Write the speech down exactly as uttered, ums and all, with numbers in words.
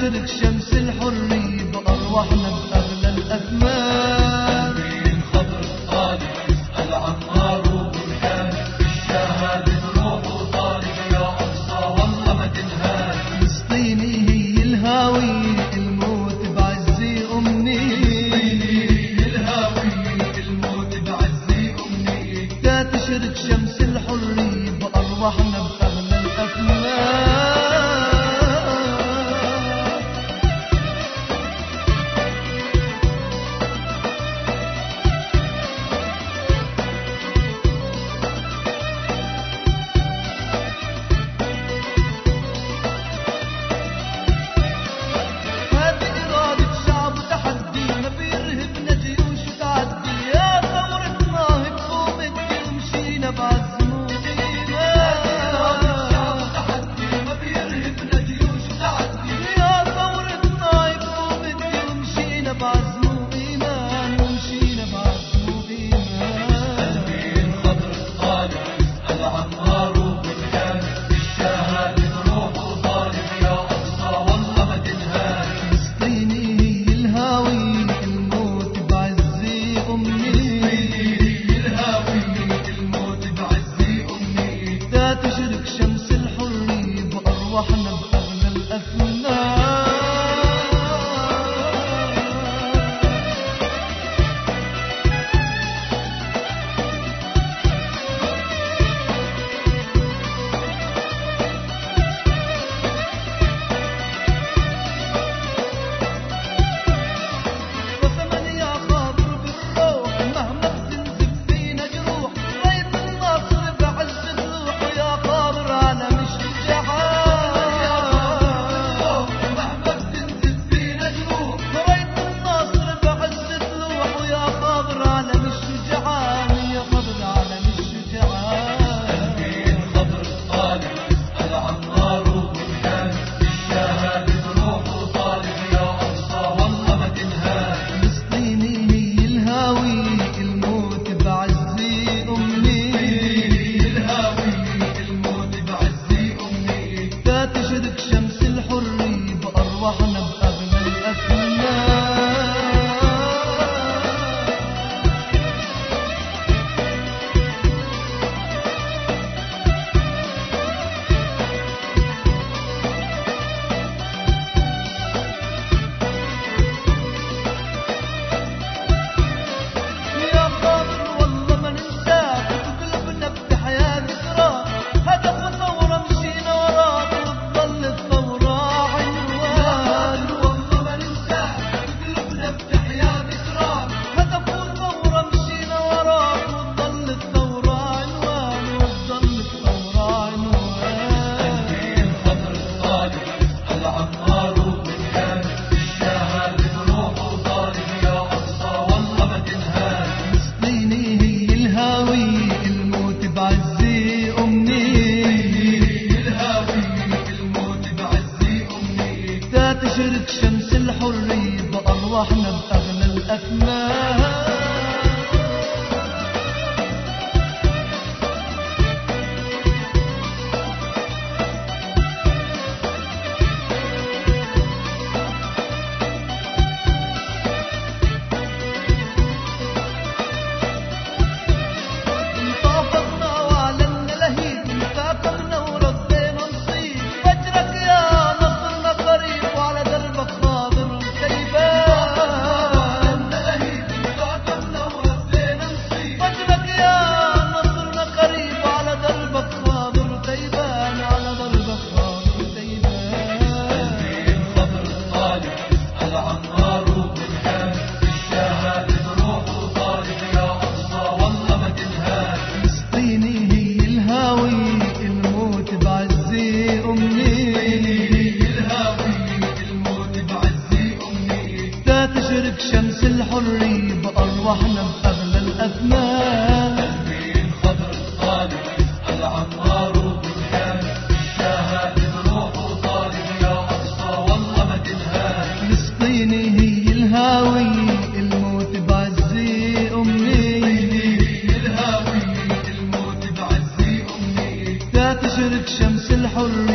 تشرق شمس الحرية بأرواحنا بأغلى الأثمان. من خضر الطالب اسأل عن نار وبركان، بالشهادة بروح وطالب يا أقصى والله ما تنهان. فلسطيني هي الهاوية الموت بعزي أمنية، الهاوية الموت بعزي أمنية. لا تشرق شمس الحرية بأرواحنا بأغلى الأثمان. تشرق شمس الحرية بأرواحنا بأغلى الأثمان. تشرق شمس الحرية بأرواحنا بأغلى الأثمان. يا قادر والله ما ننساك، وبقلبنا بتحيا ذكراك، هدف وثورة مشينا وراك وتضل الثورة عنوان. والله ما ننساك وبقلبنا بتحيا ذكراك، هدف وثورة مشينا وراك وتضل الثورة عنوان، وتضل الثورة عنوان. من خضر الطالب اسأل عن نار وبركان، بالشهادة بروح وطالب يا أقصى والله ما تنهان. فلسطيني هي الهاوية الموت بعزي أمنية، الهاوية الموت بعزي أمنية. لا تشرق شمس الحرية بأرواحنا بأغلى الأثمان. انطافقنا وأعلنا لهيب، انتقمنا وردينا نصيب، فجرك يا نصرنا قريب وعلى دربك خاضر وكيبان. انتقمنا وردينا نصيب، فجرك يا نصرنا قريب وعلى دربك خاضر وكيبان، على دربك خاضر وكيبان. من خضر الطالب اسأل عن نار وبركان، بالشهادة بروح وطالب يا أقصى والله ما تنهان. فلسطيني هي الهاوية الموت بعزي أمنية، الهاوية الموت بعزي أمنية. لا تشرق شمس الحرية بأرواحنا بأغلى الأثمان. من خضر الطالب اسأل عن نار وبركان، بالشهادة بروح وطالب يا أقصى والله ما تنهان. فلسطيني هي الهاوية الموت بعزي أمنية، الهاوية الموت بعزي أمنية. لا تشرق شمس الحرية